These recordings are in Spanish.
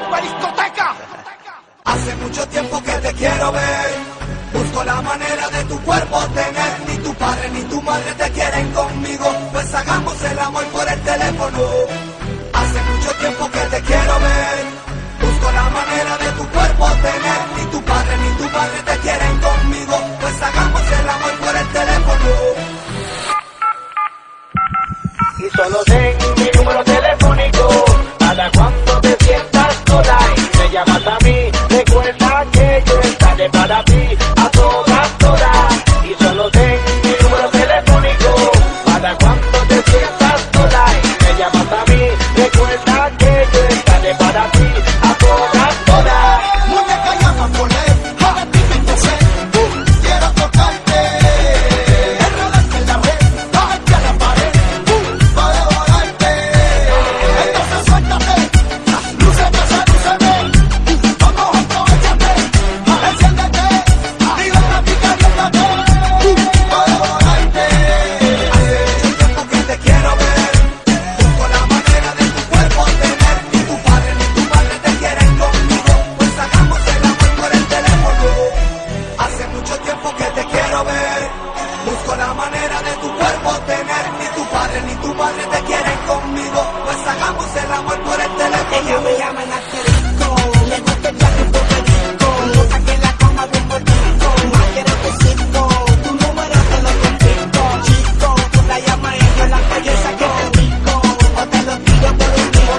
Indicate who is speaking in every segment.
Speaker 1: vuelve discoteca.
Speaker 2: Hace mucho tiempo que te quiero ver. Busco la manera de tu cuerpo tener. Ni tu padre ni tu madre te quieren conmigo. Pues hagamos el amor por el teléfono. Hace mucho tiempo que te quiero ver. Busco la manera de tu cuerpo tener. Ni tu padre ni tu madre te quieren conmigo. Pues hagamos el amor por el teléfono.
Speaker 3: Y solo ten mi número telefónico para cuando te sientas sola y me llamas a mí. Recuerda que yo estaré para ti a todas horas. Y solo ten mi número telefónico para cuando te sientas sola y me llamas a mí. Recuerda que yo estaré para ti a todas horas.
Speaker 1: Muñeca llama por él, para ti me entonces, quiero tocarte, enredarte en la red, bajarte a la pared, para devorarte. Entonces suéltate, lúcete, sedúceme, vamos aprovechate, enciéndete, libérate y caliéntate, para devorarte.
Speaker 2: Hace mucho tiempo que te quiero ver. Busco la manera de tu cuerpo tener. Ni tu padre ni tu madre te quieren conmigo. Pues hagamos el amor por el teléfono. Hace mucho tiempo que te quiero ver. Busco la manera de tu cuerpo tener. Ni tu padre ni tu madre te quieren conmigo. Pues hagamos el amor por el teléfono.
Speaker 4: Ella me llama en asterisco, le gusta el viaje por perico, no saque la cama de un político, más quiero que cinco, tu número te lo confisco, chico, tú la llamas y yo la callo y saque el disco, o te lo tiro por un día,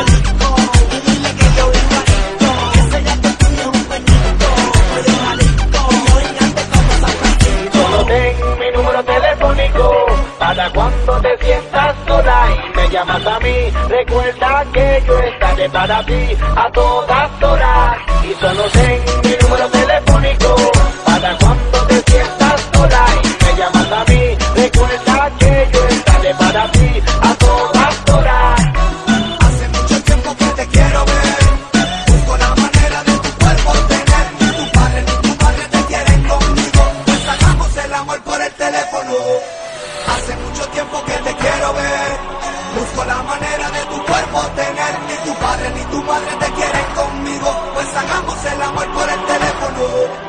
Speaker 4: y dile que yo vivo adicto, ese gato tuyo es un peñito, soy un adicto, yo engañé como San Francisco.
Speaker 3: Solo ten mi número telefónico para cuando te sientas sola y me llamas a mí. Recuerda que yo estaré para ti a todas horas. Y solo ten mi número telefónico para cuando te sientas sola y me llamas a mí. Recuerda que yo estaré para ti a todas horas.
Speaker 2: Hace mucho tiempo que te quiero ver. Busco la manera de tu cuerpo tener. Ni tu padre ni tu madre te quieren conmigo. Pues hagamos el amor por el teléfono. Hace mucho tiempo que te quiero ver. Busco la manera de tu cuerpo tener. Ni tu padre ni tu madre te quieren conmigo. Pues hagamos el amor por el teléfono.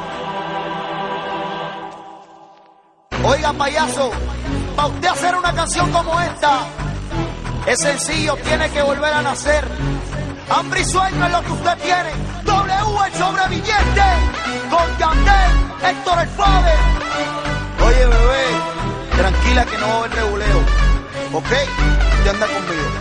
Speaker 1: Oiga, payaso, para usted hacer una canción como esta, es sencillo, tiene que volver a nacer. Hambre y sueño es lo que usted tiene. W el sobreviviente, con Yandel, Héctor el Father. Oye, bebé, tranquila que no va a haber reguleo, ¿ok? Usted anda conmigo.